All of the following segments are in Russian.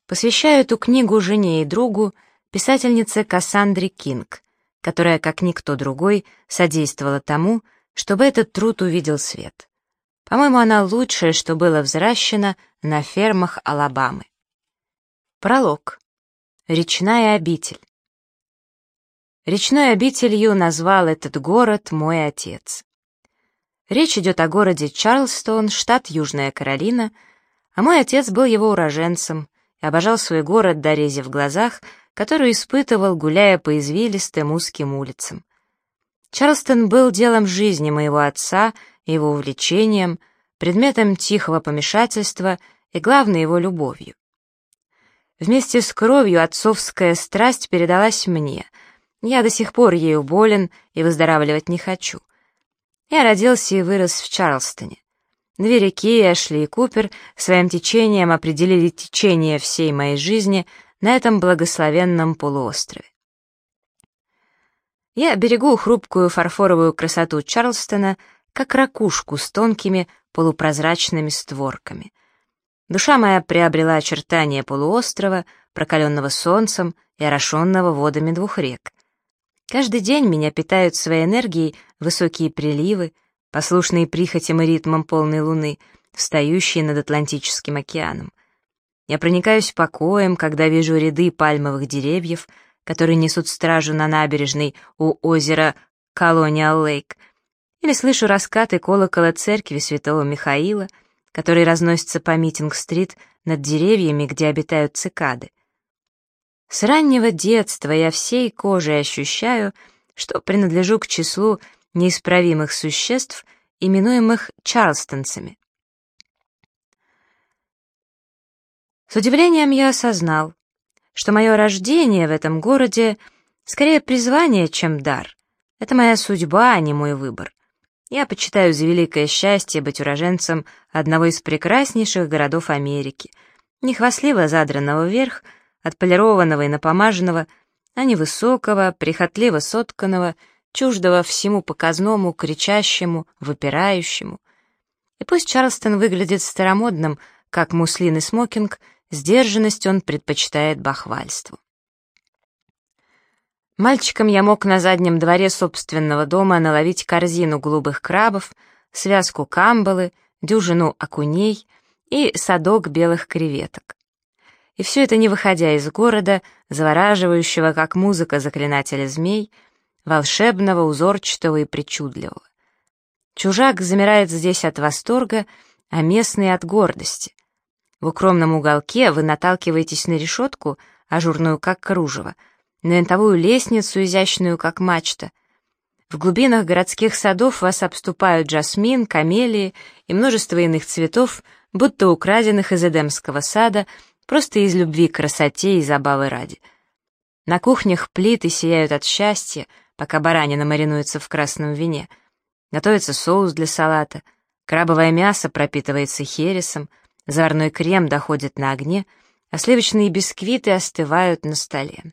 Посвящаю эту книгу жене и другу, писательнице Кассандре Кинг, которая, как никто другой, содействовала тому, чтобы этот труд увидел свет. По-моему, она лучшее, что было взращено на фермах Алабамы. Пролог. Речная обитель. Речной обителью назвал этот город мой отец. Речь идет о городе Чарльстон, штат Южная Каролина, а мой отец был его уроженцем и обожал свой город до рези в глазах, которую испытывал, гуляя по извилистым узким улицам. Чарльстон был делом жизни моего отца, его увлечением, предметом тихого помешательства и, главной, его любовью. Вместе с кровью отцовская страсть передалась мне. Я до сих пор ею болен и выздоравливать не хочу. Я родился и вырос в Чарльстоне. Две реки, Эшли и Купер, своим течением определили течение всей моей жизни на этом благословенном полуострове. Я берегу хрупкую фарфоровую красоту Чарльстона, как ракушку с тонкими полупрозрачными створками. Душа моя приобрела очертания полуострова, прокаленного солнцем и орошенного водами двух рек. Каждый день меня питают своей энергией высокие приливы, послушные прихотям и ритмам полной луны, встающие над Атлантическим океаном. Я проникаюсь покоем, когда вижу ряды пальмовых деревьев, которые несут стражу на набережной у озера Колониал-Лейк, или слышу раскаты колокола церкви Святого Михаила, который разносится по Митинг-стрит над деревьями, где обитают цикады. С раннего детства я всей кожей ощущаю, что принадлежу к числу неисправимых существ, именуемых чарльстонцами. С удивлением я осознал, что мое рождение в этом городе скорее призвание, чем дар. Это моя судьба, а не мой выбор. Я почитаю за великое счастье быть уроженцем одного из прекраснейших городов Америки, нехвастливо задранного вверх, отполированного и напомаженного, а не высокого, прихотливо сотканного, чуждого всему показному, кричащему, выпирающему. И пусть Чарльстон выглядит старомодным, как муслин и смокинг, сдержанность он предпочитает бахвальству. Мальчиком я мог на заднем дворе собственного дома наловить корзину голубых крабов, связку камбалы, дюжину окуней и садок белых креветок. И все это не выходя из города, завораживающего, как музыка заклинателя змей, волшебного, узорчатого и причудливого. Чужак замирает здесь от восторга, а местный — от гордости. В укромном уголке вы наталкиваетесь на решетку, ажурную как кружево, на винтовую лестницу, изящную как мачта. В глубинах городских садов вас обступают жасмин, камелии и множество иных цветов, будто украденных из Эдемского сада, просто из любви к красоте и забавы ради. На кухнях плиты сияют от счастья, пока баранина маринуется в красном вине. Готовится соус для салата, крабовое мясо пропитывается хересом, заварной крем доходит на огне, а сливочные бисквиты остывают на столе.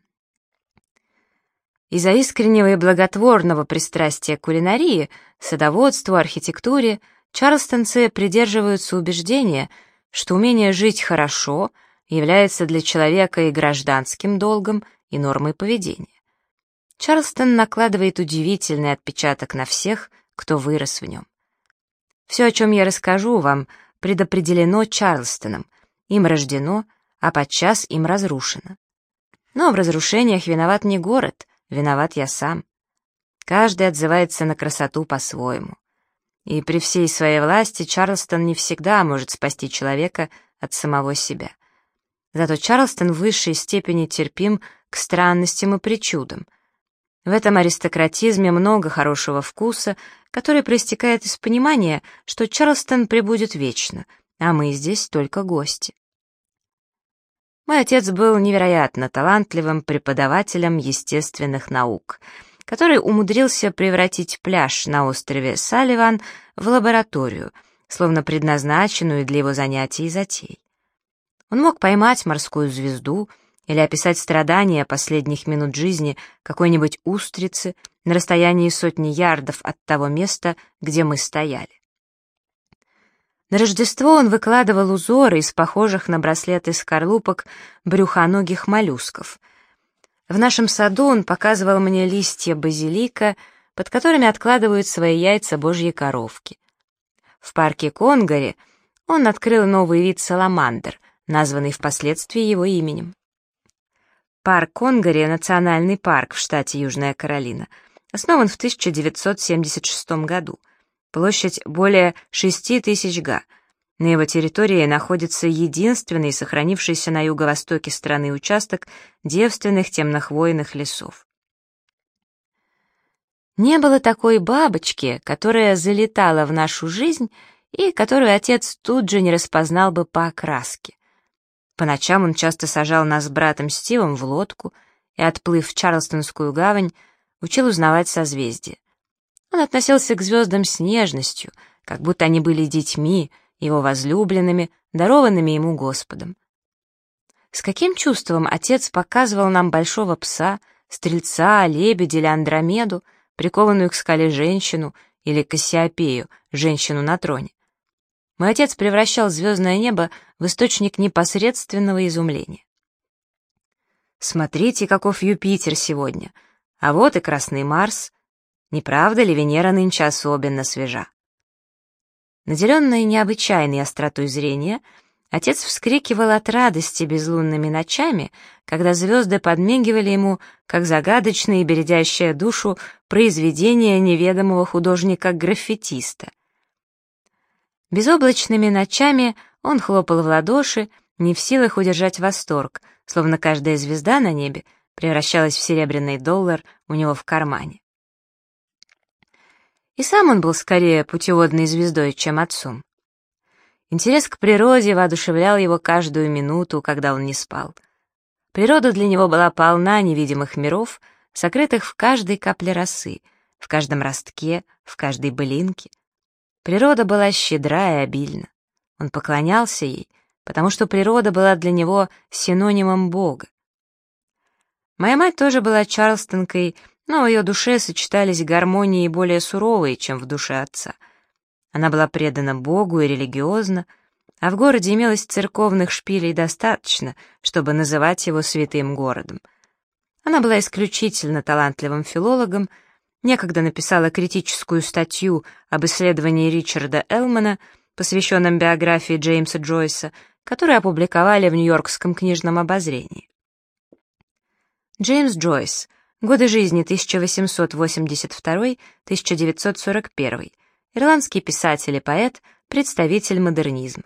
Из-за искреннего и благотворного пристрастия к кулинарии, садоводству, архитектуре чарльстонцы придерживаются убеждения, что умение жить хорошо является для человека и гражданским долгом, и нормой поведения. Чарльстон накладывает удивительный отпечаток на всех, кто вырос в нем. Все, о чем я расскажу вам, предопределено Чарльстоном, им рождено, а подчас им разрушено. Но в разрушениях виноват не город, виноват я сам. Каждый отзывается на красоту по-своему. И при всей своей власти Чарльстон не всегда может спасти человека от самого себя. Зато Чарльстон в высшей степени терпим к странностям и причудам. В этом аристократизме много хорошего вкуса, который проистекает из понимания, что Чарльстон пребудет вечно, а мы здесь только гости. Мой отец был невероятно талантливым преподавателем естественных наук, который умудрился превратить пляж на острове Салливан в лабораторию, словно предназначенную для его занятий и затей. Он мог поймать морскую звезду или описать страдания последних минут жизни какой-нибудь устрицы на расстоянии сотни ярдов от того места, где мы стояли. На Рождество он выкладывал узоры из похожих на браслеты скорлупок брюхоногих моллюсков. В нашем саду он показывал мне листья базилика, под которыми откладывают свои яйца божьи коровки. В парке Конгари он открыл новый вид саламандр, названный впоследствии его именем. Парк Конгари — национальный парк в штате Южная Каролина, основан в 1976 году. Площадь более 6000 га. На его территории находится единственный сохранившийся на юго-востоке страны участок девственных темнохвойных лесов. Не было такой бабочки, которая залетала в нашу жизнь и которую отец тут же не распознал бы по окраске. По ночам он часто сажал нас с братом Стивом в лодку и, отплыв в Чарлстонскую гавань, учил узнавать созвездия. Он относился к звездам с нежностью, как будто они были детьми, его возлюбленными, дарованными ему Господом. С каким чувством отец показывал нам большого пса, стрельца, лебедя или Андромеду, прикованную к скале женщину, или Кассиопею, женщину на троне. Мой отец превращал звездное небо в источник непосредственного изумления. «Смотрите, каков Юпитер сегодня, а вот и Красный Марс. Не правда ли Венера нынче особенно свежа?» Наделенный необычайной остротой зрения, отец вскрикивал от радости безлунными ночами, когда звезды подмигивали ему, как загадочное и бередящее душу произведение неведомого художника-граффитиста. Безоблачными ночами он хлопал в ладоши, не в силах удержать восторг, словно каждая звезда на небе превращалась в серебряный доллар у него в кармане. И сам он был скорее путеводной звездой, чем отцом. Интерес к природе воодушевлял его каждую минуту, когда он не спал. Природа для него была полна невидимых миров, сокрытых в каждой капле росы, в каждом ростке, в каждой былинке. Природа была щедра и обильна. Он поклонялся ей, потому что природа была для него синонимом Бога. Моя мать тоже была чарлстонкой, но в ее душе сочетались гармонии более суровые, чем в душе отца. Она была предана Богу и религиозна, а в городе имелось церковных шпилей достаточно, чтобы называть его святым городом. Она была исключительно талантливым филологом, некогда написала критическую статью об исследовании Ричарда Элмана, посвященном биографии Джеймса Джойса, которую опубликовали в Нью-Йоркском книжном обозрении. Джеймс Джойс. Годы жизни 1882-1941. Ирландский писатель и поэт, представитель модернизма.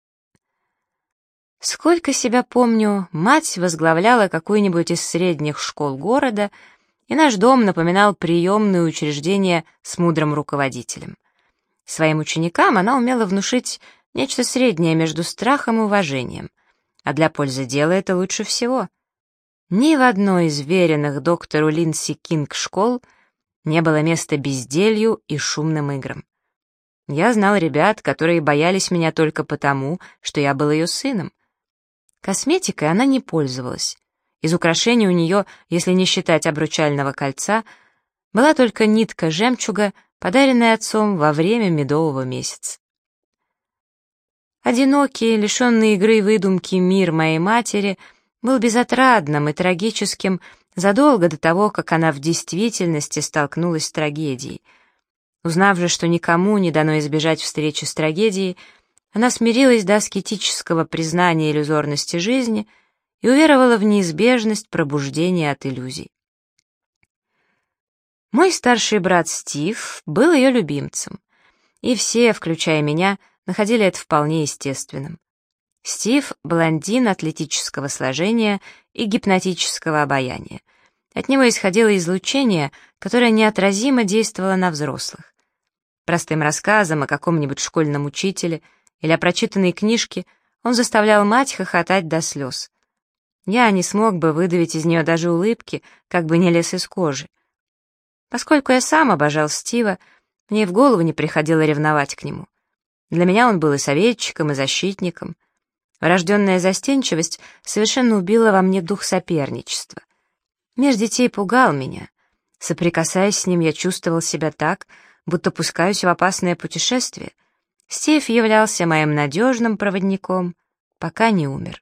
Сколько себя помню, мать возглавляла какую-нибудь из средних школ города, и наш дом напоминал приемное учреждение с мудрым руководителем. Своим ученикам она умела внушить нечто среднее между страхом и уважением, а для пользы дела это лучше всего. Ни в одной из веренных доктору Линдси Кинг школ не было места безделью и шумным играм. Я знал ребят, которые боялись меня только потому, что я был ее сыном. Косметикой она не пользовалась. Из украшений у нее, если не считать обручального кольца, была только нитка жемчуга, подаренная отцом во время медового месяца. Одинокий, лишенный игры и выдумки мир моей матери был безотрадным и трагическим задолго до того, как она в действительности столкнулась с трагедией. Узнав же, что никому не дано избежать встречи с трагедией, она смирилась до аскетического признания иллюзорности жизни и уверовала в неизбежность пробуждения от иллюзий. Мой старший брат Стив был ее любимцем, и все, включая меня, находили это вполне естественным. Стив — блондин атлетического сложения и гипнотического обаяния. От него исходило излучение, которое неотразимо действовало на взрослых. Простым рассказом о каком-нибудь школьном учителе или о прочитанной книжке он заставлял мать хохотать до слез. Я не смог бы выдавить из нее даже улыбки, как бы не лез из кожи. Поскольку я сам обожал Стива, мне в голову не приходило ревновать к нему. Для меня он был и советчиком, и защитником. Врожденная застенчивость совершенно убила во мне дух соперничества. Мир детей пугал меня. Соприкасаясь с ним, я чувствовал себя так, будто пускаюсь в опасное путешествие. Стив являлся моим надежным проводником, пока не умер.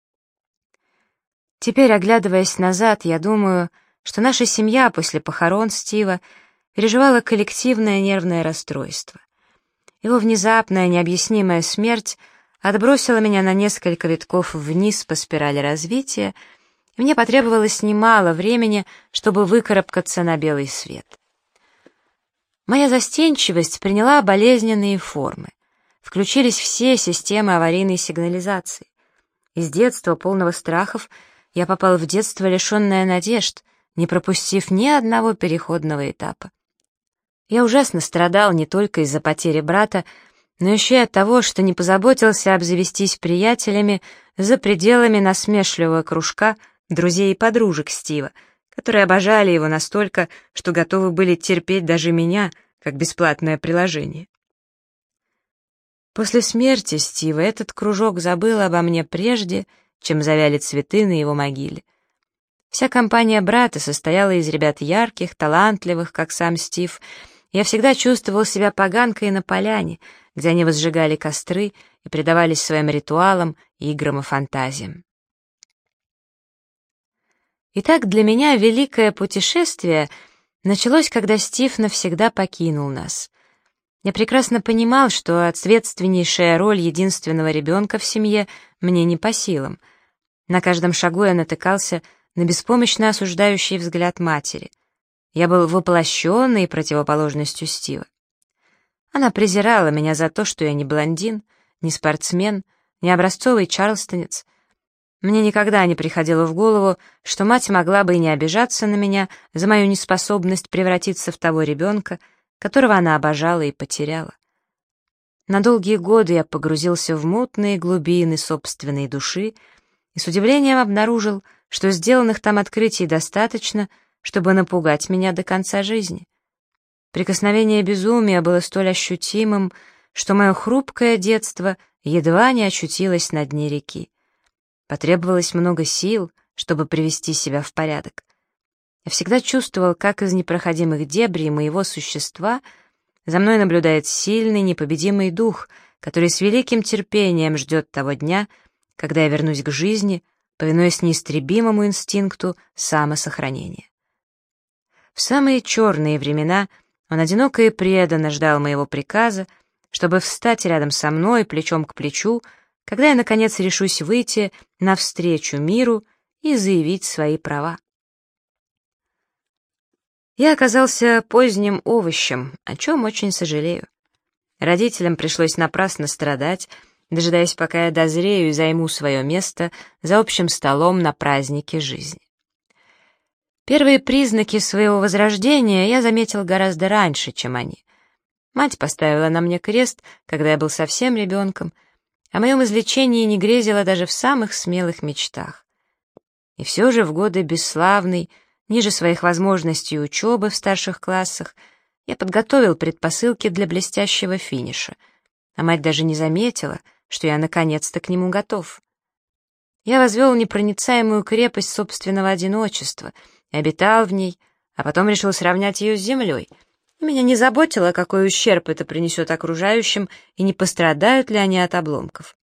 Теперь, оглядываясь назад, я думаю, что наша семья после похорон Стива переживала коллективное нервное расстройство. Его внезапная, необъяснимая смерть отбросила меня на несколько витков вниз по спирали развития, и мне потребовалось немало времени, чтобы выкарабкаться на белый свет. Моя застенчивость приняла болезненные формы. Включились все системы аварийной сигнализации. Из детства, полного страхов, я попал в детство, лишенное надежд, не пропустив ни одного переходного этапа. Я ужасно страдал не только из-за потери брата, но еще и от того, что не позаботился обзавестись приятелями за пределами насмешливого кружка друзей и подружек Стива, которые обожали его настолько, что готовы были терпеть даже меня, как бесплатное приложение. После смерти Стива этот кружок забыл обо мне прежде, чем завяли цветы на его могиле. Вся компания брата состояла из ребят ярких, талантливых, как сам Стив. Я всегда чувствовал себя поганкой на поляне, где они возжигали костры и предавались своим ритуалам, играм и фантазиям. Итак, для меня великое путешествие началось, когда Стив навсегда покинул нас. Я прекрасно понимал, что ответственнейшая роль единственного ребенка в семье мне не по силам. На каждом шагу я натыкался на беспомощно осуждающий взгляд матери. Я был воплощенной противоположностью Стива. Она презирала меня за то, что я не блондин, не спортсмен, не образцовый чарльстонец. Мне никогда не приходило в голову, что мать могла бы и не обижаться на меня за мою неспособность превратиться в того ребенка, которого она обожала и потеряла. На долгие годы я погрузился в мутные глубины собственной души и с удивлением обнаружил, что сделанных там открытий достаточно, чтобы напугать меня до конца жизни. Прикосновение безумия было столь ощутимым, что мое хрупкое детство едва не очутилось на дне реки. Потребовалось много сил, чтобы привести себя в порядок. Я всегда чувствовал, как из непроходимых дебрей моего существа за мной наблюдает сильный, непобедимый дух, который с великим терпением ждет того дня, когда я вернусь к жизни, повинуясь неистребимому инстинкту самосохранения. В самые черные времена он одиноко и преданно ждал моего приказа, чтобы встать рядом со мной плечом к плечу, когда я, наконец, решусь выйти навстречу миру и заявить свои права. Я оказался поздним овощем, о чем очень сожалею. Родителям пришлось напрасно страдать, дожидаясь, пока я дозрею и займу свое место за общим столом на празднике жизни. Первые признаки своего возрождения я заметил гораздо раньше, чем они. Мать поставила на мне крест, когда я был совсем ребенком, о моем излечении не грезила даже в самых смелых мечтах. И все же в годы бесславной, ниже своих возможностей учебы в старших классах, я подготовил предпосылки для блестящего финиша, а мать даже не заметила, что я наконец-то к нему готов. Я возвел непроницаемую крепость собственного одиночества и обитал в ней, а потом решил сравнять ее с землей. И меня не заботило, какой ущерб это принесет окружающим и не пострадают ли они от обломков.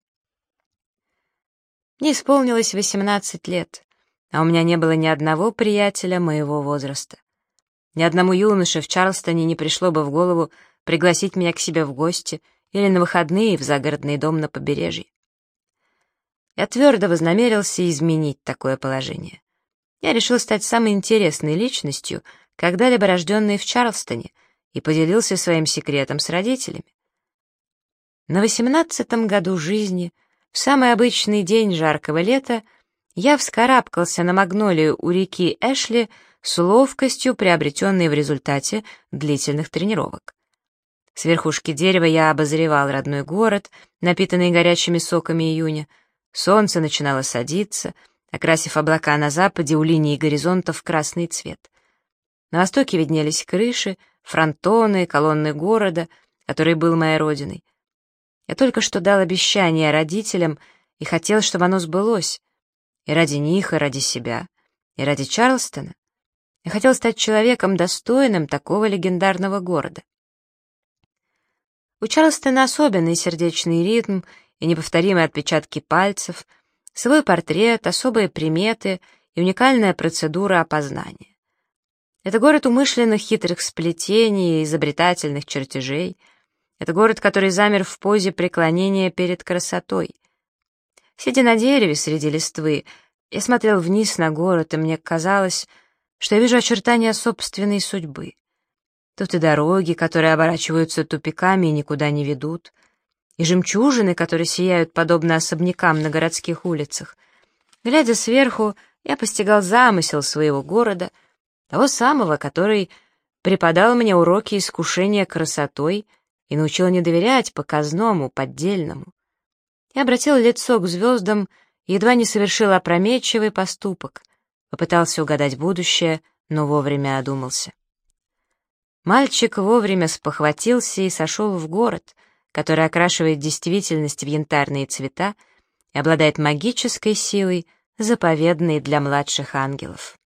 Мне исполнилось 18 лет, а у меня не было ни одного приятеля моего возраста. Ни одному юноше в Чарльстоне не пришло бы в голову пригласить меня к себе в гости или на выходные в загородный дом на побережье. Я твердо вознамерился изменить такое положение. Я решил стать самой интересной личностью, когда-либо рожденной в Чарльстоне, и поделился своим секретом с родителями. На 18-м году жизни, в самый обычный день жаркого лета, я вскарабкался на магнолию у реки Эшли с ловкостью, приобретенной в результате длительных тренировок. С верхушки дерева я обозревал родной город, напитанный горячими соками июня. Солнце начинало садиться, окрасив облака на западе у линии горизонта в красный цвет. На востоке виднелись крыши, фронтоны, колонны города, который был моей родиной. Я только что дал обещание родителям и хотел, чтобы оно сбылось. И ради них, и ради себя, и ради Чарльстона. Я хотел стать человеком, достойным такого легендарного города. У Чарльстона особенный сердечный ритм и неповторимые отпечатки пальцев, свой портрет, особые приметы и уникальная процедура опознания. Это город умышленных хитрых сплетений и изобретательных чертежей. Это город, который замер в позе преклонения перед красотой. Сидя на дереве среди листвы, я смотрел вниз на город, и мне казалось, что я вижу очертания собственной судьбы. Тут и дороги, которые оборачиваются тупиками и никуда не ведут, и жемчужины, которые сияют подобно особнякам на городских улицах. Глядя сверху, я постигал замысел своего города, того самого, который преподал мне уроки искушения красотой и научил не доверять показному, поддельному. Я обратил лицо к звездам и едва не совершил опрометчивый поступок, попытался угадать будущее, но вовремя одумался. Мальчик вовремя спохватился и сошел в город, который окрашивает действительность в янтарные цвета и обладает магической силой, заповедной для младших ангелов.